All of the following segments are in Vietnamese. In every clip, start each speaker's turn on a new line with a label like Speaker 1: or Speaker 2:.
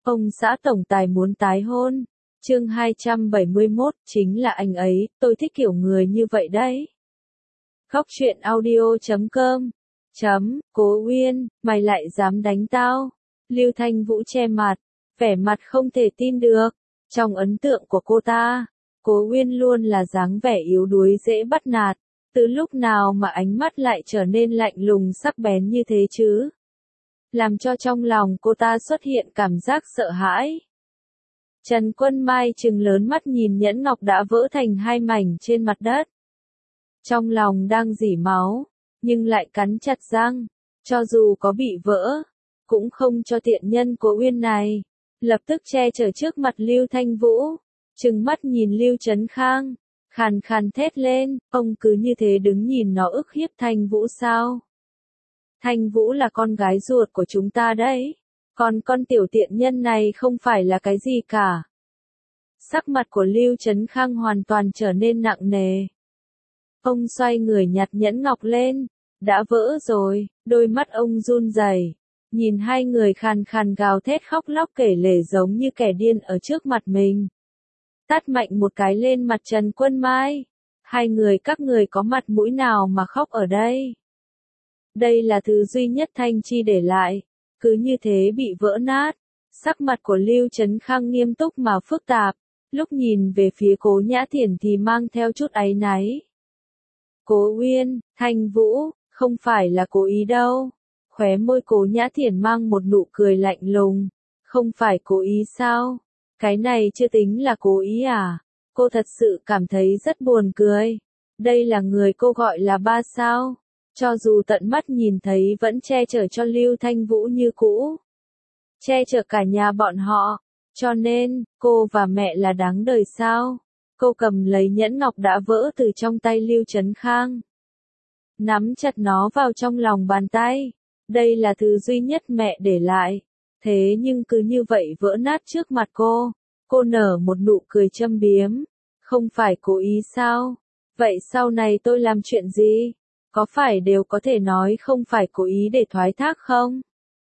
Speaker 1: Ông xã tổng tài muốn tái hôn. Chương 271, chính là anh ấy, tôi thích kiểu người như vậy đấy. Khóc chuyện audio.com. Cố Uyên, mày lại dám đánh tao. Lưu Thanh Vũ che mặt, vẻ mặt không thể tin được. Trong ấn tượng của cô ta, Cố Uyên luôn là dáng vẻ yếu đuối dễ bắt nạt. Từ lúc nào mà ánh mắt lại trở nên lạnh lùng sắc bén như thế chứ? Làm cho trong lòng cô ta xuất hiện cảm giác sợ hãi. Trần Quân Mai trừng lớn mắt nhìn nhẫn ngọc đã vỡ thành hai mảnh trên mặt đất. Trong lòng đang rỉ máu, nhưng lại cắn chặt răng, cho dù có bị vỡ, cũng không cho tiện nhân Cố Uyên này. Lập tức che chở trước mặt Lưu Thanh Vũ, trừng mắt nhìn Lưu Trấn Khang, khàn khàn thét lên, ông cứ như thế đứng nhìn nó ức hiếp Thanh Vũ sao? Thanh Vũ là con gái ruột của chúng ta đấy, còn con tiểu tiện nhân này không phải là cái gì cả. Sắc mặt của Lưu Trấn Khang hoàn toàn trở nên nặng nề. Ông xoay người nhặt nhẫn ngọc lên, đã vỡ rồi, đôi mắt ông run rẩy, nhìn hai người khàn khàn gào thét khóc lóc kể lể giống như kẻ điên ở trước mặt mình. Tát mạnh một cái lên mặt Trần Quân Mai. Hai người các người có mặt mũi nào mà khóc ở đây? Đây là thứ duy nhất Thanh Chi để lại, cứ như thế bị vỡ nát. Sắc mặt của Lưu Trấn Khang nghiêm túc mà phức tạp, lúc nhìn về phía Cố Nhã Thiển thì mang theo chút áy náy. Cố Uyên, Thanh Vũ, không phải là cố ý đâu. Khóe môi Cố Nhã Thiển mang một nụ cười lạnh lùng. Không phải cố ý sao? Cái này chưa tính là cố ý à? Cô thật sự cảm thấy rất buồn cười. Đây là người cô gọi là ba sao? Cho dù tận mắt nhìn thấy vẫn che chở cho Lưu Thanh Vũ như cũ. Che chở cả nhà bọn họ. Cho nên, cô và mẹ là đáng đời sao? Cô cầm lấy nhẫn ngọc đã vỡ từ trong tay Lưu Trấn Khang. Nắm chặt nó vào trong lòng bàn tay. Đây là thứ duy nhất mẹ để lại. Thế nhưng cứ như vậy vỡ nát trước mặt cô. Cô nở một nụ cười châm biếm. Không phải cố ý sao? Vậy sau này tôi làm chuyện gì? Có phải đều có thể nói không phải cố ý để thoái thác không?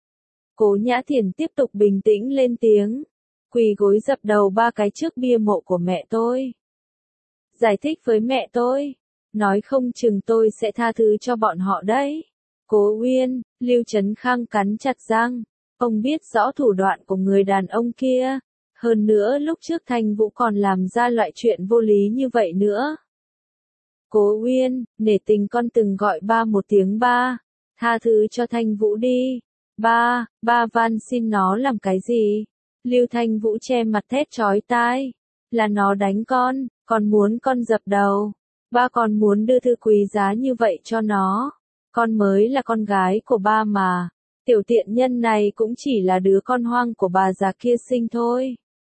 Speaker 1: Cố Nhã Thiển tiếp tục bình tĩnh lên tiếng. Quỳ gối dập đầu ba cái trước bia mộ của mẹ tôi. Giải thích với mẹ tôi. Nói không chừng tôi sẽ tha thứ cho bọn họ đấy. Cố Uyên, Lưu Trấn Khang cắn chặt răng. Ông biết rõ thủ đoạn của người đàn ông kia. Hơn nữa lúc trước Thanh Vũ còn làm ra loại chuyện vô lý như vậy nữa. Cố Uyên, nể tình con từng gọi ba một tiếng ba. Tha thứ cho Thanh Vũ đi. Ba van xin nó làm cái gì? Lưu Thanh Vũ che mặt thét chói tai. Là nó đánh con muốn con dập đầu. Ba còn muốn đưa thư quý giá như vậy cho nó. Con mới là con gái của ba mà. Tiểu tiện nhân này cũng chỉ là đứa con hoang của bà già kia sinh thôi.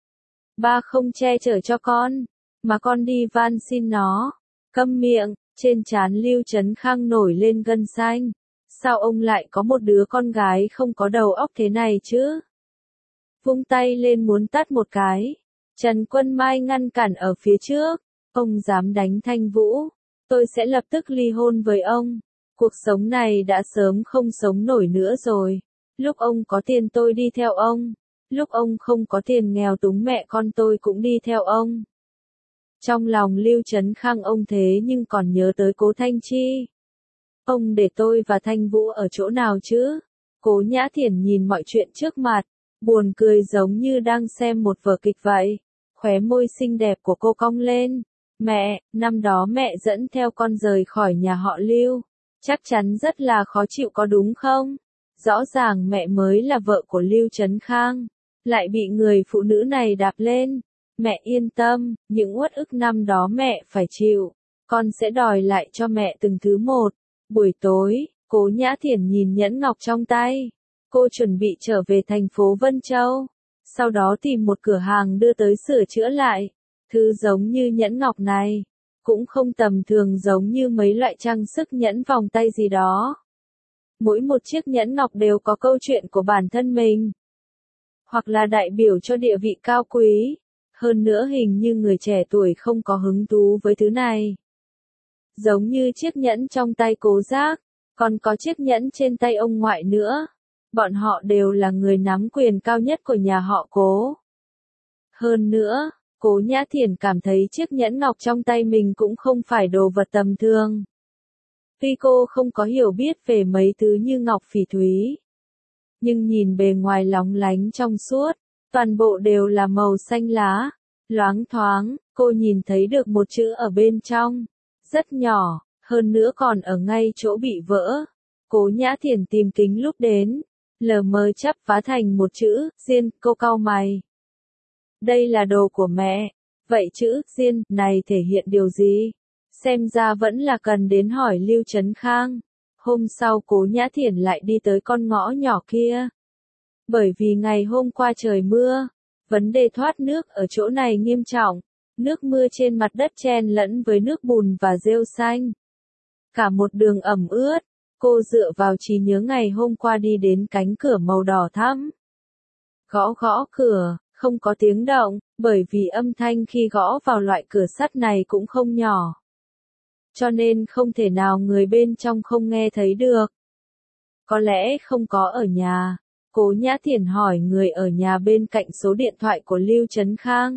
Speaker 1: Ba không che chở cho con, mà con đi van xin nó. Câm miệng, trên trán Lưu Trấn Khang nổi lên gân xanh. Sao ông lại có một đứa con gái không có đầu óc thế này chứ? Vung tay lên muốn tát một cái. Trần Quân Mai ngăn cản ở phía trước. Ông dám đánh Thanh Vũ, tôi sẽ lập tức ly hôn với ông. Cuộc sống này đã sớm không sống nổi nữa rồi. Lúc ông có tiền tôi đi theo ông. Lúc ông không có tiền nghèo túng mẹ con tôi cũng đi theo ông. Trong lòng Lưu Trấn Khang ông thế nhưng còn nhớ tới Cố Thanh Chi. Ông để tôi và Thanh Vũ ở chỗ nào chứ? Cố Nhã Thiển nhìn mọi chuyện trước mặt, buồn cười giống như đang xem một vở kịch vậy. Khóe môi xinh đẹp của cô cong lên. Mẹ, năm đó mẹ dẫn theo con rời khỏi nhà họ Lưu. Chắc chắn rất là khó chịu có đúng không? Rõ ràng mẹ mới là vợ của Lưu Trấn Khang. Lại bị người phụ nữ này đạp lên. Mẹ yên tâm, những uất ức năm đó mẹ phải chịu. Con sẽ đòi lại cho mẹ từng thứ một. Buổi tối, Cố Nhã Thiển nhìn nhẫn ngọc trong tay. Cô chuẩn bị trở về thành phố Vân Châu. Sau đó tìm một cửa hàng đưa tới sửa chữa lại. Thứ giống như nhẫn ngọc này. Cũng không tầm thường giống như mấy loại trang sức nhẫn vòng tay gì đó. Mỗi một chiếc nhẫn ngọc đều có câu chuyện của bản thân mình. Hoặc là đại biểu cho địa vị cao quý. Hơn nữa hình như người trẻ tuổi không có hứng thú với thứ này. Giống như chiếc nhẫn trong tay Cố Giác, còn có chiếc nhẫn trên tay ông ngoại nữa. Bọn họ đều là người nắm quyền cao nhất của nhà họ Cố. Hơn nữa, Cố Nhã Thiển cảm thấy chiếc nhẫn ngọc trong tay mình cũng không phải đồ vật tầm thường. Tuy cô không có hiểu biết về mấy thứ như ngọc phỉ thúy, nhưng nhìn bề ngoài lóng lánh trong suốt, toàn bộ đều là màu xanh lá, loáng thoáng, cô nhìn thấy được một chữ ở bên trong, rất nhỏ, hơn nữa còn ở ngay chỗ bị vỡ. Cố Nhã Thiển tìm kính lúc đến, lờ mờ chắp vá thành một chữ, Diên, cô cau mày. Đây là đồ của mẹ, vậy chữ, Diên, này thể hiện điều gì? Xem ra vẫn là cần đến hỏi Lưu Trấn Khang. Hôm sau Cố Nhã Thiển lại đi tới con ngõ nhỏ kia. Bởi vì ngày hôm qua trời mưa, vấn đề thoát nước ở chỗ này nghiêm trọng, nước mưa trên mặt đất chen lẫn với nước bùn và rêu xanh. Cả một đường ẩm ướt, cô dựa vào trí nhớ ngày hôm qua đi đến cánh cửa màu đỏ thẫm. Gõ gõ cửa, không có tiếng động, bởi vì âm thanh khi gõ vào loại cửa sắt này cũng không nhỏ. Cho nên không thể nào người bên trong không nghe thấy được. Có lẽ không có ở nhà. Cố Nhã Thiển hỏi người ở nhà bên cạnh số điện thoại của Lưu Trấn Khang.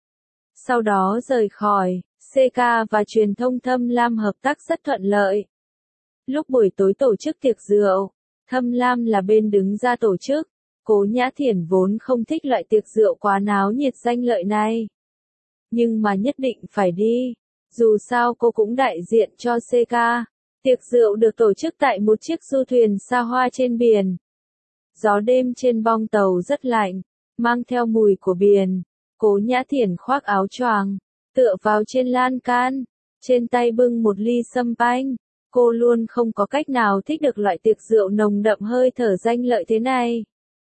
Speaker 1: Sau đó rời khỏi, CK và truyền thông Thâm Lam hợp tác rất thuận lợi. Lúc buổi tối tổ chức tiệc rượu, Thâm Lam là bên đứng ra tổ chức. Cố Nhã Thiển vốn không thích loại tiệc rượu quá náo nhiệt danh lợi này. Nhưng mà nhất định phải đi. Dù sao cô cũng đại diện cho CK. Tiệc rượu được tổ chức tại một chiếc du thuyền xa hoa trên biển. Gió đêm trên bong tàu rất lạnh, mang theo mùi của biển. Cố Nhã Thiển khoác áo choàng, tựa vào trên lan can, trên tay bưng một ly sâm panh. Cô luôn không có cách nào thích được loại tiệc rượu nồng đậm hơi thở danh lợi thế này.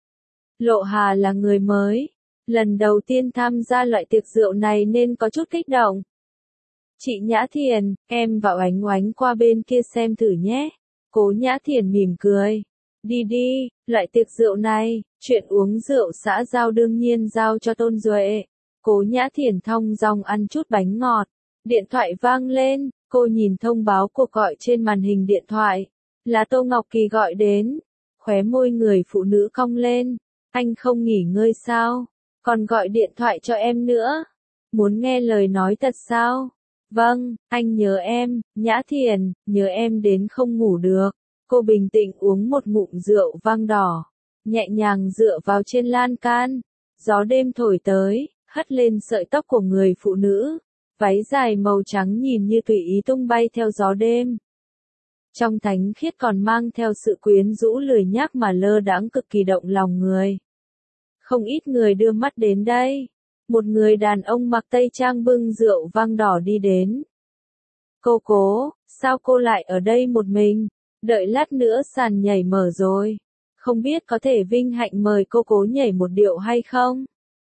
Speaker 1: Lộ Hà là người mới, lần đầu tiên tham gia loại tiệc rượu này nên có chút kích động. Chị Nhã Thiển, em và Oánh Oánh qua bên kia xem thử nhé. Cố Nhã Thiển mỉm cười. Đi đi, loại tiệc rượu này, chuyện uống rượu xã giao đương nhiên giao cho Tôn Duệ. Cố Nhã Thiển thong dong ăn chút bánh ngọt. Điện thoại vang lên, cô nhìn thông báo cuộc gọi trên màn hình điện thoại. Là Tô Ngọc Kỳ gọi đến. Khóe môi người phụ nữ cong lên. Anh không nghỉ ngơi sao? Còn gọi điện thoại cho em nữa. Muốn nghe lời nói thật sao? Vâng, anh nhớ em, Nhã Thiển, nhớ em đến không ngủ được. Cô bình tĩnh uống một ngụm rượu vang đỏ, nhẹ nhàng dựa vào trên lan can. Gió đêm thổi tới, hất lên sợi tóc của người phụ nữ. Váy dài màu trắng nhìn như tùy ý tung bay theo gió đêm. Trong thánh khiết còn mang theo sự quyến rũ lười nhác mà lơ đãng cực kỳ động lòng người. Không ít người đưa mắt đến đây. Một người đàn ông mặc tây trang bưng rượu vang đỏ đi đến. Cô Cố, sao cô lại ở đây một mình? Đợi lát nữa sàn nhảy mở rồi. Không biết có thể vinh hạnh mời cô Cố nhảy một điệu hay không?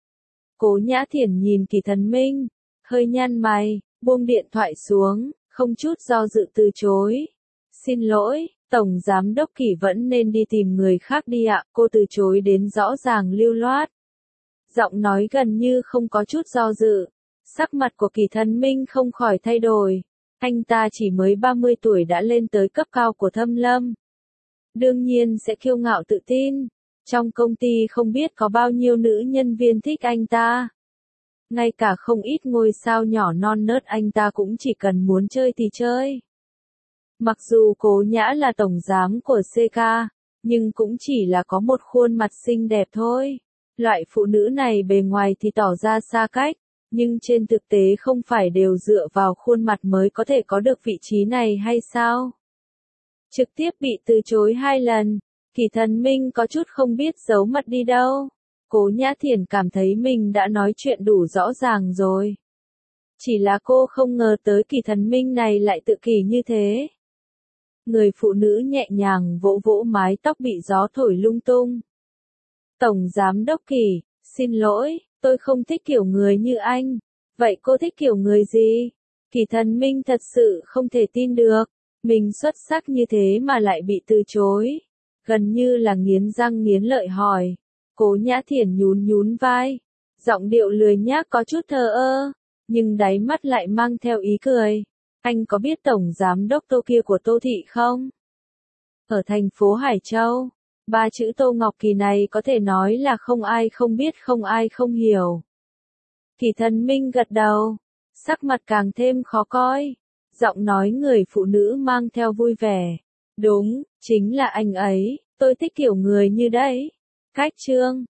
Speaker 1: Cố Nhã Thiển nhìn Kỳ Thần Minh, hơi nhăn mày, buông điện thoại xuống, không chút do dự từ chối. Xin lỗi, Tổng Giám đốc Kỳ vẫn nên đi tìm người khác đi ạ, cô từ chối đến rõ ràng lưu loát. Giọng nói gần như không có chút do dự. Sắc mặt của Kỳ Thần Minh không khỏi thay đổi. Anh ta chỉ mới 30 tuổi đã lên tới cấp cao của Thâm Lâm. Đương nhiên sẽ kiêu ngạo tự tin. Trong công ty không biết có bao nhiêu nữ nhân viên thích anh ta. Ngay cả không ít ngôi sao nhỏ non nớt anh ta cũng chỉ cần muốn chơi thì chơi. Mặc dù Cố Nhã là tổng giám của CK, nhưng cũng chỉ là có một khuôn mặt xinh đẹp thôi. Loại phụ nữ này bề ngoài thì tỏ ra xa cách, nhưng trên thực tế không phải đều dựa vào khuôn mặt mới có thể có được vị trí này hay sao? Trực tiếp bị từ chối 2 lần, Kỳ Thần Minh có chút không biết giấu mặt đi đâu. Cố Nhã Thiển cảm thấy mình đã nói chuyện đủ rõ ràng rồi. Chỉ là cô không ngờ tới Kỳ Thần Minh này lại tự kỷ như thế. Người phụ nữ nhẹ nhàng vỗ vỗ mái tóc bị gió thổi lung tung. Tổng Giám đốc Kỳ, xin lỗi, tôi không thích kiểu người như anh. Vậy cô thích kiểu người gì? Kỳ Thần Minh thật sự không thể tin được. Mình xuất sắc như thế mà lại bị từ chối. Gần như là nghiến răng nghiến lợi hỏi. Cố Nhã Thiển nhún nhún vai. Giọng điệu lười nhác có chút thờ ơ. Nhưng đáy mắt lại mang theo ý cười. Anh có biết Tổng Giám đốc Tô kia của Tô Thị không? Ở thành phố Hải Châu. Ba chữ Tô Ngọc Kỳ này có thể nói là không ai không biết, không ai không hiểu. Kỳ Thần Minh gật đầu, sắc mặt càng thêm khó coi. Giọng nói người phụ nữ mang theo vui vẻ. Đúng, chính là anh ấy, tôi thích kiểu người như đấy. Cách Trương.